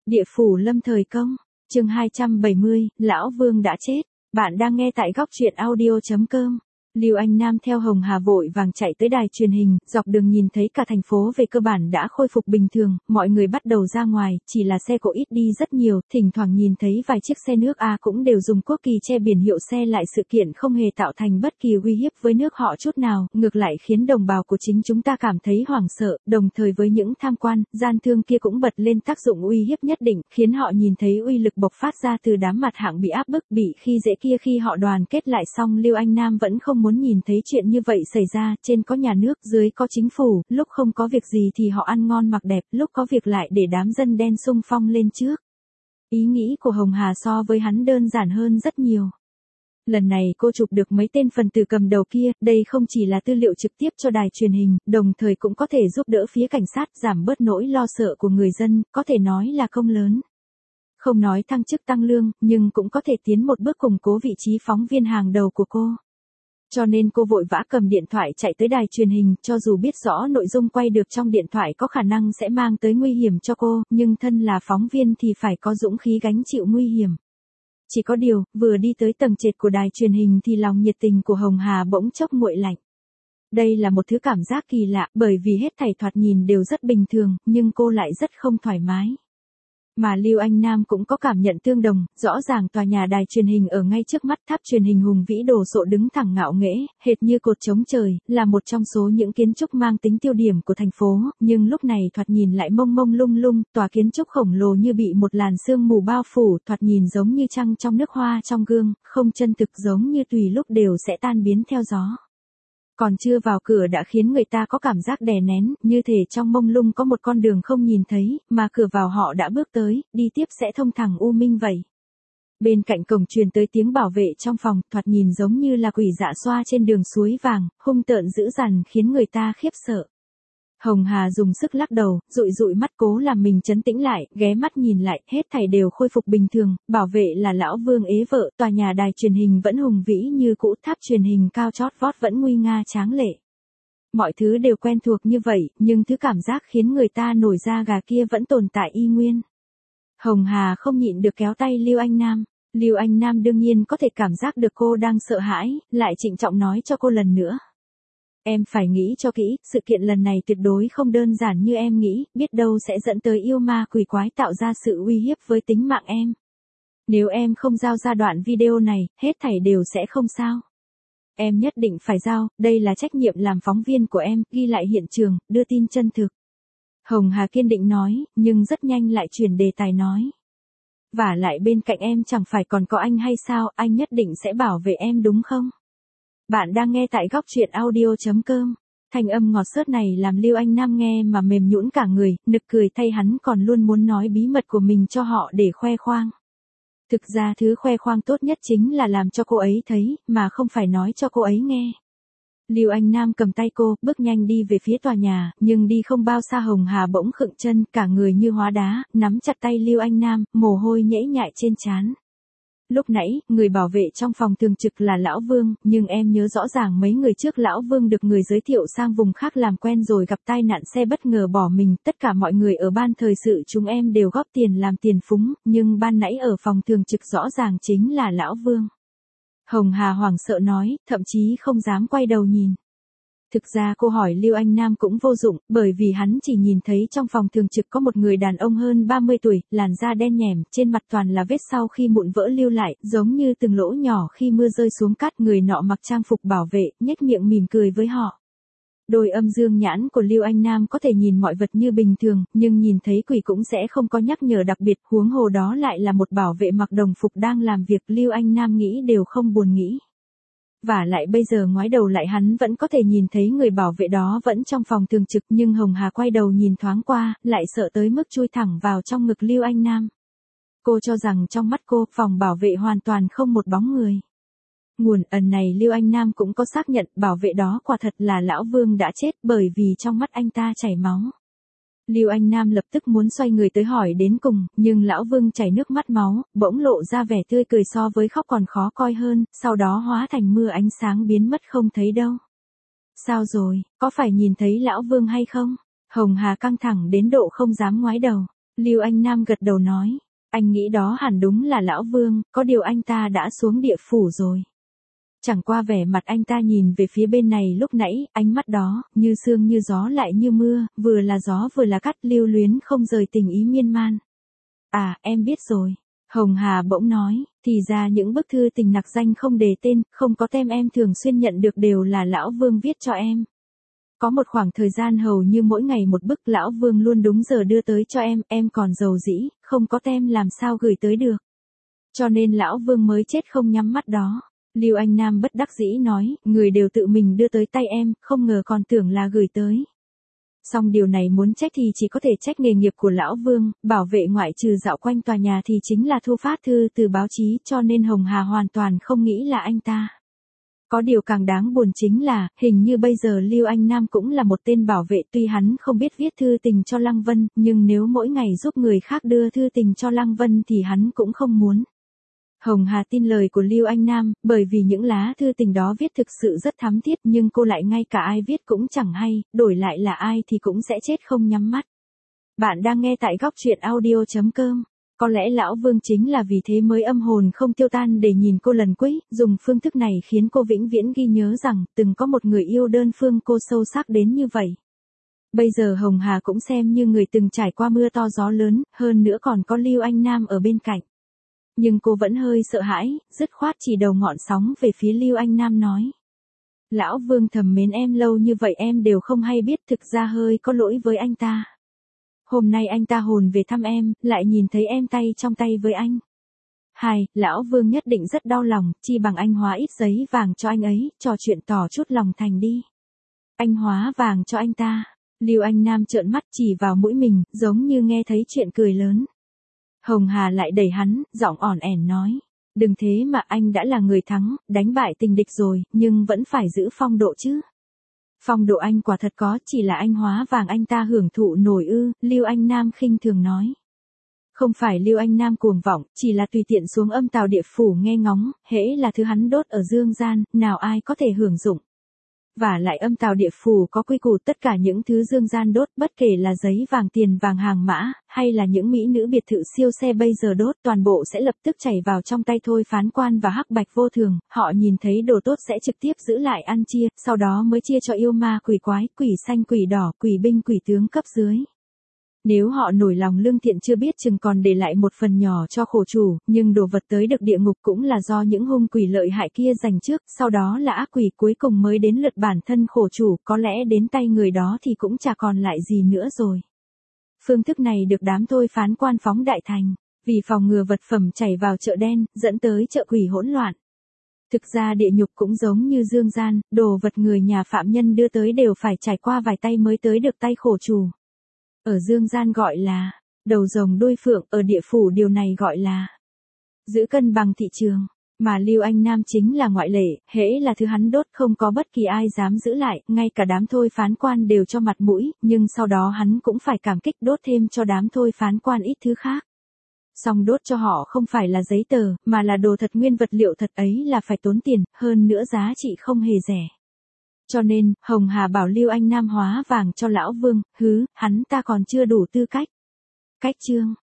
Địa phủ lâm thời công, chương 270, Lão Vương đã chết. Bạn đang nghe tại góc truyện audio.com. Lưu Anh Nam theo Hồng Hà vội vàng chạy tới đài truyền hình, dọc đường nhìn thấy cả thành phố về cơ bản đã khôi phục bình thường, mọi người bắt đầu ra ngoài, chỉ là xe cộ ít đi rất nhiều, thỉnh thoảng nhìn thấy vài chiếc xe nước A cũng đều dùng quốc kỳ che biển hiệu xe lại, sự kiện không hề tạo thành bất kỳ uy hiếp với nước họ chút nào, ngược lại khiến đồng bào của chính chúng ta cảm thấy hoảng sợ, đồng thời với những tham quan, gian thương kia cũng bật lên tác dụng uy hiếp nhất định, khiến họ nhìn thấy uy lực bộc phát ra từ đám mặt hạng bị áp bức, bị khi dễ kia. Khi họ đoàn kết lại xong, Lưu Anh Nam vẫn không muốn nhìn thấy chuyện như vậy xảy ra, trên có nhà nước, dưới có chính phủ, lúc không có việc gì thì họ ăn ngon mặc đẹp, lúc có việc lại để đám dân đen xung phong lên trước. Ý nghĩ của Hồng Hà so với hắn đơn giản hơn rất nhiều. Lần này cô chụp được mấy tên phần tử cầm đầu kia, đây không chỉ là tư liệu trực tiếp cho đài truyền hình, đồng thời cũng có thể giúp đỡ phía cảnh sát giảm bớt nỗi lo sợ của người dân, có thể nói là công lớn. Không nói thăng chức tăng lương, nhưng cũng có thể tiến một bước củng cố vị trí phóng viên hàng đầu của cô. Cho nên cô vội vã cầm điện thoại chạy tới đài truyền hình, cho dù biết rõ nội dung quay được trong điện thoại có khả năng sẽ mang tới nguy hiểm cho cô, nhưng thân là phóng viên thì phải có dũng khí gánh chịu nguy hiểm. Chỉ có điều, vừa đi tới tầng trệt của đài truyền hình thì lòng nhiệt tình của Hồng Hà bỗng chốc nguội lạnh. Đây là một thứ cảm giác kỳ lạ, bởi vì hết thảy thoạt nhìn đều rất bình thường, nhưng cô lại rất không thoải mái. Mà Lưu Anh Nam cũng có cảm nhận tương đồng, rõ ràng tòa nhà đài truyền hình ở ngay trước mắt, tháp truyền hình hùng vĩ đồ sộ đứng thẳng ngạo nghễ, hệt như cột chống trời, là một trong số những kiến trúc mang tính tiêu điểm của thành phố, nhưng lúc này thoạt nhìn lại mông mông lung lung, tòa kiến trúc khổng lồ như bị một làn sương mù bao phủ, thoạt nhìn giống như trăng trong nước, hoa trong gương, không chân thực, giống như tùy lúc đều sẽ tan biến theo gió. Còn chưa vào cửa đã khiến người ta có cảm giác đè nén, như thể trong mông lung có một con đường không nhìn thấy, mà cửa vào họ đã bước tới, đi tiếp sẽ thông thẳng u minh vậy. Bên cạnh cổng truyền tới tiếng bảo vệ trong phòng, thoạt nhìn giống như là quỷ dạ xoa trên đường suối vàng, hung tợn dữ dằn khiến người ta khiếp sợ. Hồng Hà dùng sức lắc đầu, dụi dụi mắt cố làm mình trấn tĩnh lại, ghé mắt nhìn lại, hết thảy đều khôi phục bình thường, bảo vệ là Lão Vương ế vợ, tòa nhà đài truyền hình vẫn hùng vĩ như cũ, tháp truyền hình cao chót vót vẫn nguy nga tráng lệ. Mọi thứ đều quen thuộc như vậy, nhưng thứ cảm giác khiến người ta nổi da gà kia vẫn tồn tại y nguyên. Hồng Hà không nhịn được kéo tay Lưu Anh Nam. Lưu Anh Nam đương nhiên có thể cảm giác được cô đang sợ hãi, lại trịnh trọng nói cho cô lần nữa. Em phải nghĩ cho kỹ, sự kiện lần này tuyệt đối không đơn giản như em nghĩ, biết đâu sẽ dẫn tới yêu ma quỷ quái tạo ra sự uy hiếp với tính mạng em. Nếu em không giao ra đoạn video này, hết thảy đều sẽ không sao. Em nhất định phải giao, đây là trách nhiệm làm phóng viên của em, ghi lại hiện trường, đưa tin chân thực. Hồng Hà kiên định nói, nhưng rất nhanh lại chuyển đề tài nói. Vả lại bên cạnh em chẳng phải còn có anh hay sao, anh nhất định sẽ bảo vệ em đúng không? Bạn đang nghe tại góc truyện audio.com. Thanh âm ngọt xớt này làm Lưu Anh Nam nghe mà mềm nhũn cả người, nực cười thay hắn còn luôn muốn nói bí mật của mình cho họ để khoe khoang. Thực ra thứ khoe khoang tốt nhất chính là làm cho cô ấy thấy, mà không phải nói cho cô ấy nghe. Lưu Anh Nam cầm tay cô, bước nhanh đi về phía tòa nhà, nhưng đi không bao xa Hồng Hà bỗng khựng chân, cả người như hóa đá, nắm chặt tay Lưu Anh Nam, mồ hôi nhễ nhại trên trán. Lúc nãy, người bảo vệ trong phòng thường trực là Lão Vương, nhưng em nhớ rõ ràng mấy người trước Lão Vương được người giới thiệu sang vùng khác làm quen rồi gặp tai nạn xe bất ngờ bỏ mình, tất cả mọi người ở ban thời sự chúng em đều góp tiền làm tiền phúng, nhưng ban nãy ở phòng thường trực rõ ràng chính là Lão Vương. Hồng Hà hoảng sợ nói, thậm chí không dám quay đầu nhìn. Thực ra cô hỏi Lưu Anh Nam cũng vô dụng, bởi vì hắn chỉ nhìn thấy trong phòng thường trực có một người đàn ông hơn 30 tuổi, làn da đen nhẻm, trên mặt toàn là vết sau khi mụn vỡ lưu lại, giống như từng lỗ nhỏ khi mưa rơi xuống cát. Người nọ mặc trang phục bảo vệ, nhếch miệng mỉm cười với họ. Đôi âm dương nhãn của Lưu Anh Nam có thể nhìn mọi vật như bình thường, nhưng nhìn thấy quỷ cũng sẽ không có nhắc nhở đặc biệt, huống hồ đó lại là một bảo vệ mặc đồng phục đang làm việc, Lưu Anh Nam nghĩ đều không buồn nghĩ. Vả lại bây giờ ngoái đầu lại hắn vẫn có thể nhìn thấy người bảo vệ đó vẫn trong phòng thường trực, nhưng Hồng Hà quay đầu nhìn thoáng qua, lại sợ tới mức chui thẳng vào trong ngực Lưu Anh Nam. Cô cho rằng trong mắt cô, phòng bảo vệ hoàn toàn không một bóng người. Nguồn ẩn này Lưu Anh Nam cũng có xác nhận, bảo vệ đó quả thật là Lão Vương đã chết, bởi vì trong mắt anh ta chảy máu. Lưu Anh Nam lập tức muốn xoay người tới hỏi đến cùng, nhưng Lão Vương chảy nước mắt máu, bỗng lộ ra vẻ tươi cười so với khóc còn khó coi hơn, sau đó hóa thành mưa ánh sáng biến mất không thấy đâu. Sao rồi, có phải nhìn thấy Lão Vương hay không? Hồng Hà căng thẳng đến độ không dám ngoái đầu. Lưu Anh Nam gật đầu nói, anh nghĩ đó hẳn đúng là Lão Vương, có điều anh ta đã xuống địa phủ rồi. Chẳng qua vẻ mặt anh ta nhìn về phía bên này lúc nãy, ánh mắt đó, như sương như gió lại như mưa, vừa là gió vừa là cắt, lưu luyến không rời tình ý miên man. À, em biết rồi. Hồng Hà bỗng nói, thì ra những bức thư tình nặc danh không đề tên, không có tem em thường xuyên nhận được đều là Lão Vương viết cho em. Có một khoảng thời gian hầu như mỗi ngày một bức Lão Vương luôn đúng giờ đưa tới cho em còn giàu dĩ, không có tem làm sao gửi tới được. Cho nên Lão Vương mới chết không nhắm mắt đó. Lưu Anh Nam bất đắc dĩ nói, người đều tự mình đưa tới tay em, không ngờ còn tưởng là gửi tới. Song điều này muốn trách thì chỉ có thể trách nghề nghiệp của Lão Vương, bảo vệ ngoại trừ dạo quanh tòa nhà thì chính là thu phát thư từ báo chí, cho nên Hồng Hà hoàn toàn không nghĩ là anh ta. Có điều càng đáng buồn chính là, hình như bây giờ Lưu Anh Nam cũng là một tên bảo vệ, tuy hắn không biết viết thư tình cho Lăng Vân, nhưng nếu mỗi ngày giúp người khác đưa thư tình cho Lăng Vân thì hắn cũng không muốn. Hồng Hà tin lời của Lưu Anh Nam, bởi vì những lá thư tình đó viết thực sự rất thắm thiết, nhưng cô lại ngay cả ai viết cũng chẳng hay, đổi lại là ai thì cũng sẽ chết không nhắm mắt. Bạn đang nghe tại góc truyện audio.com. Có lẽ Lão Vương chính là vì thế mới âm hồn không tiêu tan để nhìn cô lần cuối, dùng phương thức này khiến cô vĩnh viễn ghi nhớ rằng, từng có một người yêu đơn phương cô sâu sắc đến như vậy. Bây giờ Hồng Hà cũng xem như người từng trải qua mưa to gió lớn, hơn nữa còn có Lưu Anh Nam ở bên cạnh. Nhưng cô vẫn hơi sợ hãi, dứt khoát chỉ đầu ngọn sóng về phía Lưu Anh Nam nói. Lão Vương thầm mến em lâu như vậy em đều không hay biết, thực ra hơi có lỗi với anh ta. Hôm nay anh ta hồn về thăm em, lại nhìn thấy em tay trong tay với anh. Lão Vương nhất định rất đau lòng, chi bằng anh hóa ít giấy vàng cho anh ấy, trò chuyện tỏ chút lòng thành đi. Anh hóa vàng cho anh ta. Lưu Anh Nam trợn mắt chỉ vào mũi mình, giống như nghe thấy chuyện cười lớn. Hồng Hà lại đẩy hắn, giọng ỏn ẻn nói. Đừng thế mà, anh đã là người thắng, đánh bại tình địch rồi, nhưng vẫn phải giữ phong độ chứ. Phong độ anh quả thật có, chỉ là anh hóa vàng anh ta hưởng thụ nổi ư, Lưu Anh Nam khinh thường nói. Không phải Lưu Anh Nam cuồng vọng, chỉ là tùy tiện xuống âm tào địa phủ nghe ngóng, hễ là thứ hắn đốt ở dương gian, nào ai có thể hưởng dụng. Và lại âm tào địa phủ có quy củ, tất cả những thứ dương gian đốt, bất kể là giấy vàng, tiền vàng, hàng mã, hay là những mỹ nữ biệt thự siêu xe bây giờ đốt, toàn bộ sẽ lập tức chảy vào trong tay thôi phán quan và hắc bạch vô thường, họ nhìn thấy đồ tốt sẽ trực tiếp giữ lại ăn chia, sau đó mới chia cho yêu ma quỷ quái, quỷ xanh quỷ đỏ, quỷ binh quỷ tướng cấp dưới. Nếu họ nổi lòng lương thiện chưa biết chừng còn để lại một phần nhỏ cho khổ chủ, nhưng đồ vật tới được địa ngục cũng là do những hung quỷ lợi hại kia giành trước, sau đó là ác quỷ cuối cùng mới đến lượt bản thân khổ chủ, có lẽ đến tay người đó thì cũng chả còn lại gì nữa rồi. Phương thức này được đám thôi phán quan phóng đại thành, vì phòng ngừa vật phẩm chảy vào chợ đen, dẫn tới chợ quỷ hỗn loạn. Thực ra địa nhục cũng giống như dương gian, đồ vật người nhà phạm nhân đưa tới đều phải trải qua vài tay mới tới được tay khổ chủ. Ở dương gian gọi là đầu rồng đuôi phượng, ở địa phủ điều này gọi là giữ cân bằng thị trường, mà Lưu Anh Nam chính là ngoại lệ, hễ là thứ hắn đốt không có bất kỳ ai dám giữ lại, ngay cả đám thôi phán quan đều cho mặt mũi, nhưng sau đó hắn cũng phải cảm kích đốt thêm cho đám thôi phán quan ít thứ khác. Song đốt cho họ không phải là giấy tờ, mà là đồ thật, nguyên vật liệu thật ấy là phải tốn tiền, hơn nữa giá trị không hề rẻ. Cho nên, Hồng Hà bảo Lưu Anh Nam hóa vàng cho Lão Vương, hắn ta còn chưa đủ tư cách. Cách chương